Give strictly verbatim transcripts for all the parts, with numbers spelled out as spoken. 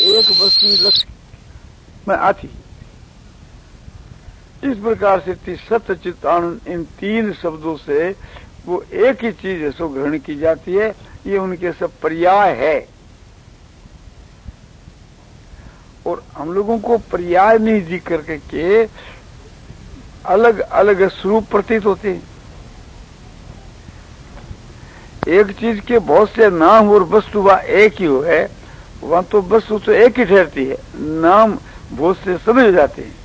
एक वस्तु लक्ष्य में आती। इस प्रकार से सत्य चित्त आनंद इन तीन शब्दों से वो एक ही चीज है सो ग्रहण की जाती है। ये उनके सब पर्याय है और हम लोगों को पर्याय नहीं दिख करके के अलग अलग स्वरूप प्रतीत होते हैं। एक चीज के बहुत से नाम और वस्तु वह एक ही हो है, वहां तो वस्तु तो एक ही ठहरती है, नाम बहुत से समझ जाते हैं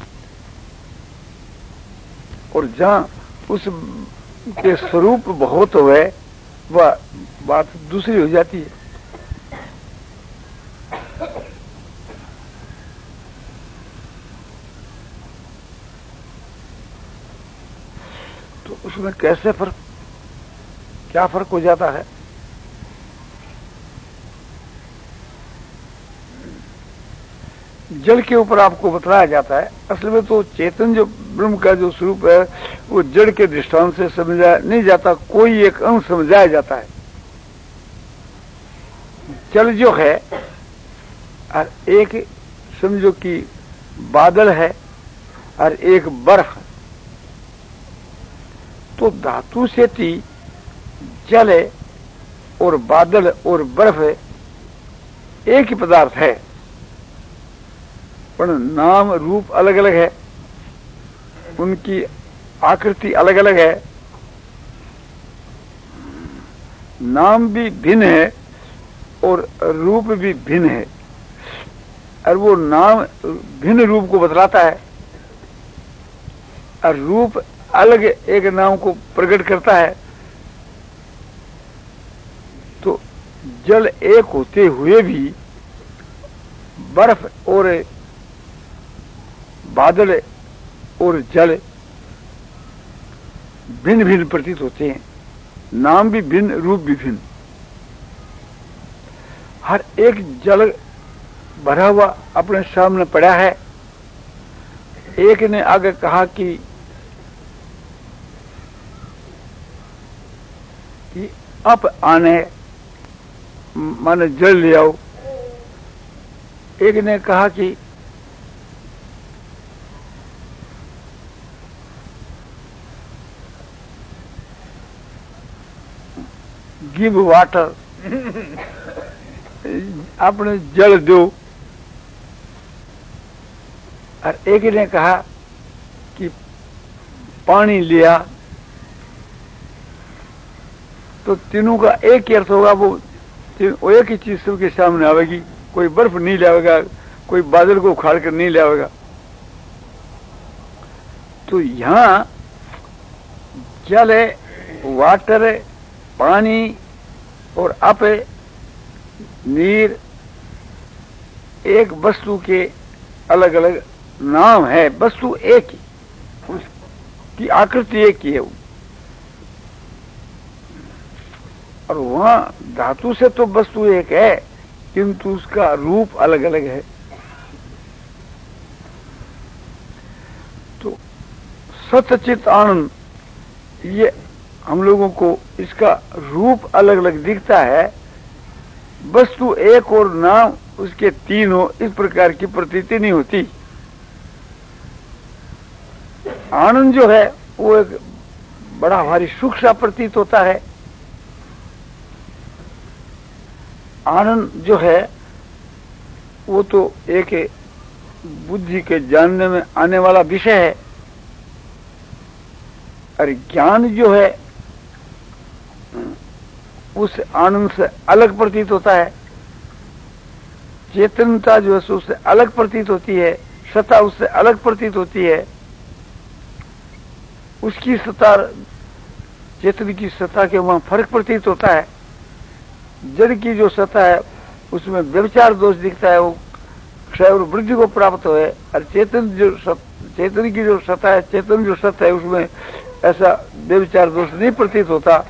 और जहां उस के स्वरूप बहुत हो है वह बात दूसरी हो जाती है। तो उसमें कैसे फर्क, क्या फर्क हो जाता है? जड़ के ऊपर आपको बतलाया जाता है। असल में तो चेतन जो ब्रह्म का जो स्वरूप है वो जड़ के दृष्टांत से समझा नहीं जाता, कोई एक अंश समझाया जाता है। जल जो है और एक समझो कि बादल है और एक बर्फ, तो धातु से थी जल है और बादल और बर्फ है एक ही पदार्थ है, पर नाम रूप अलग अलग है, उनकी आकृति अलग अलग है, नाम भी भिन्न है और रूप भी भिन्न है। और वो नाम भिन्न रूप को बतलाता है और रूप अलग एक नाम को प्रकट करता है। तो जल एक होते हुए भी बर्फ और बादल और जल भिन्न भिन्न प्रतीत होते हैं, नाम भी भिन्न, रूप भी भिन्न। हर एक जल भरा हुआ अपने सामने पड़ा है। एक ने आगे कहा कि कि अब आने माने जल ले आओ। एक ने कहा कि गिव वाटर, आपने जल दो। और एक ने कहा कि पानी लिया। तो तीनों का एक ही अर्थ होगा, वो वो एक ही चीज सबके सामने आवेगी। कोई बर्फ नहीं लावेगा, कोई बादल को उखाड़ कर नहीं लावेगा। तो यहां जल है, वाटर है, पानी और अप है, नीर, एक वस्तु के अलग अलग नाम है, वस्तु एक ही, उसकी आकृति एक ही है। और वहां धातु से तो वस्तु एक है किंतु उसका रूप अलग अलग है। तो सत्यचित आनंद, ये हम लोगों को इसका रूप अलग अलग दिखता है, वस्तु एक और नाम उसके तीन हो, इस प्रकार की प्रतीति नहीं होती। आनंद जो है वो एक बड़ा भारी सुख सा प्रतीत होता है। आनंद जो है वो तो एक बुद्धि के जानने में आने वाला विषय है। और ज्ञान जो है उस आनंद से अलग प्रतीत होता है। चेतनता जो है उससे अलग प्रतीत होती है, सत्ता उससे अलग प्रतीत होती है। उसकी सत्ता, चेतन की सत्ता के वहां फर्क प्रतीत होता है। जड़ की जो सत्ता है उसमें व्यभिचार दोष दिखता है, वो क्षय और वृद्धि को प्राप्त हो है। और चेतन जो चेतन की जो सत्ता है, चेतन जो सत्ता है उसमें ऐसा व्यभिचार दोष नहीं प्रतीत होता।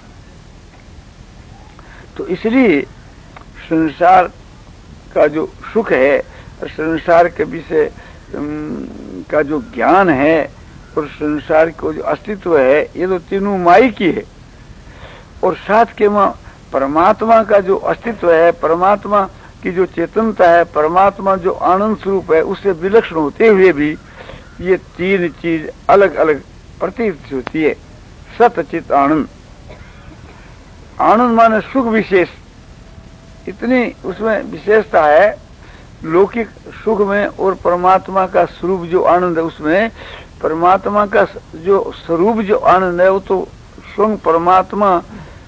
तो इसलिए संसार का जो सुख है, संसार के विषय का जो ज्ञान है और संसार को जो अस्तित्व है, ये तो तीनों माई की है। और साथ के वहां परमात्मा का जो अस्तित्व है, परमात्मा कि जो चेतनता है, परमात्मा जो आनंद स्वरूप है, उससे विलक्षण होते हुए भी ये तीन चीज अलग अलग प्रतीत होती है। सत चित आनंद। आनंद माने सुख विशेष, इतनी उसमें विशेषता है लौकिक सुख में और परमात्मा का स्वरूप जो आनंद है उसमें। परमात्मा का जो स्वरूप जो आनंद है वो तो स्वयं परमात्मा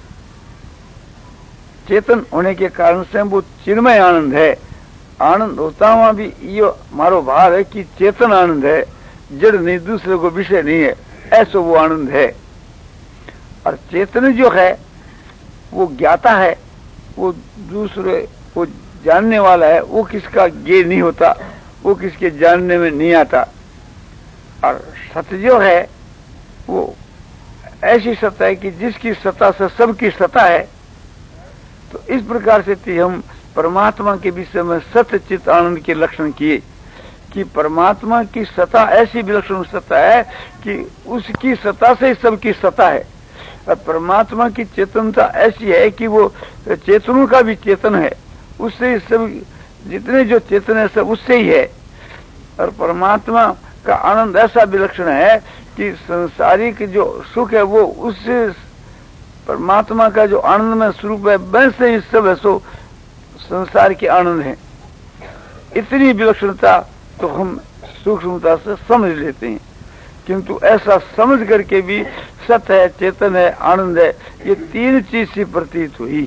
चेतन होने के कारण से वो चिन्मय आनंद है। आनंद होता हुआ भी ये मारो भाव है कि चेतन आनंद है, जड़ नहीं, दूसरे को विषय नहीं है, ऐसा वो आनंद है। और चेतन जो है वो ज्ञाता है, वो दूसरे को जानने वाला है, वो किसका ज्ञेय नहीं होता, वो किसके जानने में नहीं आता। और सत्य जो है वो ऐसी सत्ता है कि जिसकी सत्ता से सबकी सत्ता है। तो इस प्रकार से थी हम परमात्मा के विषय में सत्य चित आनंद के लक्षण किए कि परमात्मा की सत्ता ऐसी विलक्षण सत्ता है कि उसकी सत्ता से सबकी सत्ता है। और परमात्मा की चेतनता ऐसी है कि वो चेतनों का भी चेतन है, उससे सब जितने जो चेतन है सब उससे ही है। और परमात्मा का आनंद ऐसा विलक्षण है कि संसारिक जो सुख है वो उससे परमात्मा का जो आनंदमय स्वरूप है वैसे ही सब है सो संसार के आनंद है। इतनी विलक्षणता तो हम सूक्ष्मता से समझ लेते हैं, किंतु ऐसा समझ करके भी सत्य है, चेतन है, आनंद है, ये तीन चीज से प्रतीत हुई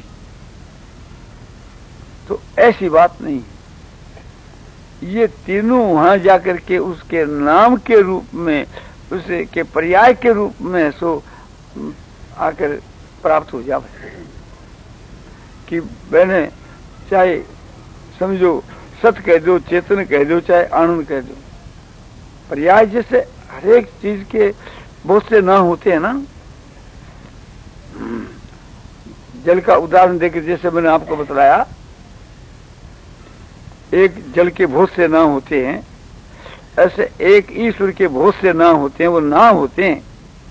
तो ऐसी बात नहीं। ये तीनों वहां जाकर के उसके नाम के रूप में, उसे के पर्याय के रूप में सो आकर प्राप्त हो जाए कि मैंने चाहे समझो सत्य कह दो, चेतन कह दो, चाहे आनंद कह दो, पर्याय जैसे हर एक चीज के बहुत से नाम होते हैं ना। जल का उदाहरण देकर जैसे मैंने आपको बतलाया, एक जल के बहुत से नाम होते हैं, ऐसे एक ईश्वर के बहुत से नाम होते हैं, वो नाम होते हैं।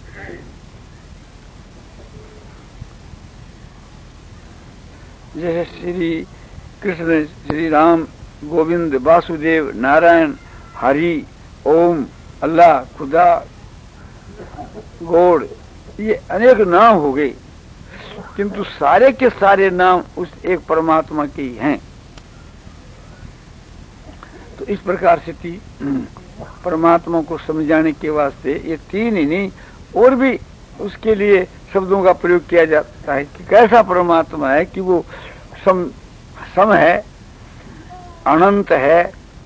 जैसे श्री कृष्ण, श्री राम, गोविंद, वासुदेव, नारायण, हरि, ओम, अल्लाह, खुदा, गॉड, ये अनेक नाम हो गए, किंतु सारे के सारे नाम उस एक परमात्मा के ही हैं। तो इस प्रकार से थी परमात्मा को समझाने के वास्ते ये तीन ही नहीं और भी उसके लिए शब्दों का प्रयोग किया जाता है कि कैसा परमात्मा है कि वो सम सम है, अनंत है,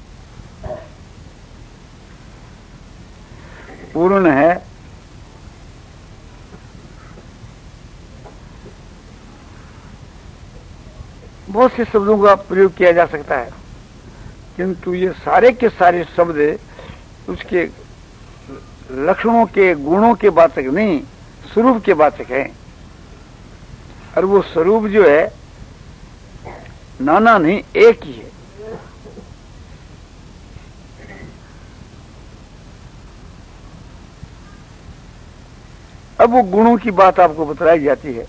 पूर्ण है, बहुत से शब्दों का प्रयोग किया जा सकता है, किंतु ये सारे के सारे शब्द उसके लक्षणों के, गुणों के बातक नहीं, स्वरूप के बातक है। और वो स्वरूप जो है नाना नहीं, एक ही है। अब वो गुणों की बात आपको बताई जाती है,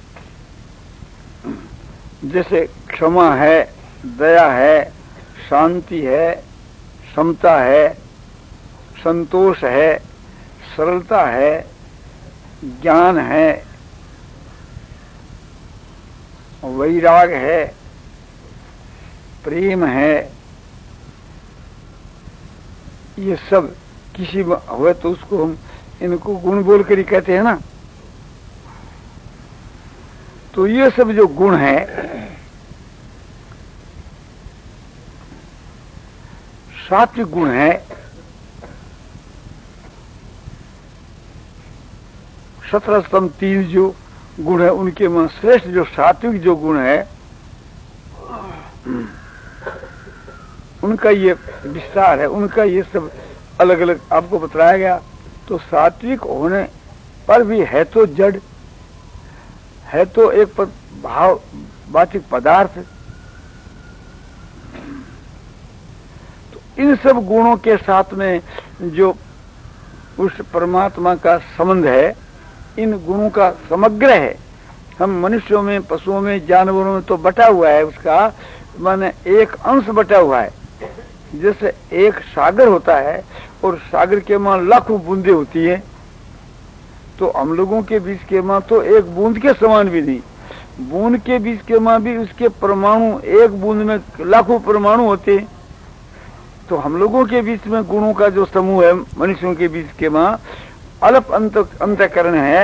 जैसे क्षमा है, दया है, शांति है, समता है, संतोष है, सरलता है, ज्ञान है, वैराग है, प्रेम है। ये सब किसी में हुए तो उसको हम इनको गुण बोल कर ही कहते हैं ना। तो ये सब जो गुण है सात्विक गुण है, सत्रह स्तंभ तीन जो गुण है उनके में श्रेष्ठ जो सात्विक जो गुण है उनका ये विस्तार है, उनका ये सब अलग अलग आपको बताया गया। तो सात्विक होने पर भी है तो जड़, है तो एक भाव वाचिक पदार्थ। तो इन सब गुणों के साथ में जो उस परमात्मा का संबंध है, इन गुणों का समग्र है। हम मनुष्यों में, पशुओं में, जानवरों में तो बटा हुआ है उसका, माने एक अंश बटा हुआ है। जैसे एक सागर होता है और सागर के मां लाखों बूंदे होती है, तो हम लोगों के बीच के मां तो एक बूंद के समान भी नहीं। बूंद के बीच के मां भी उसके परमाणु, एक बूंद में लाखों परमाणु होते हैं। तो हम लोगों के बीच में गुणों का जो समूह है, मनुष्यों के बीच के मां अल्प अंत अंतःकरण है,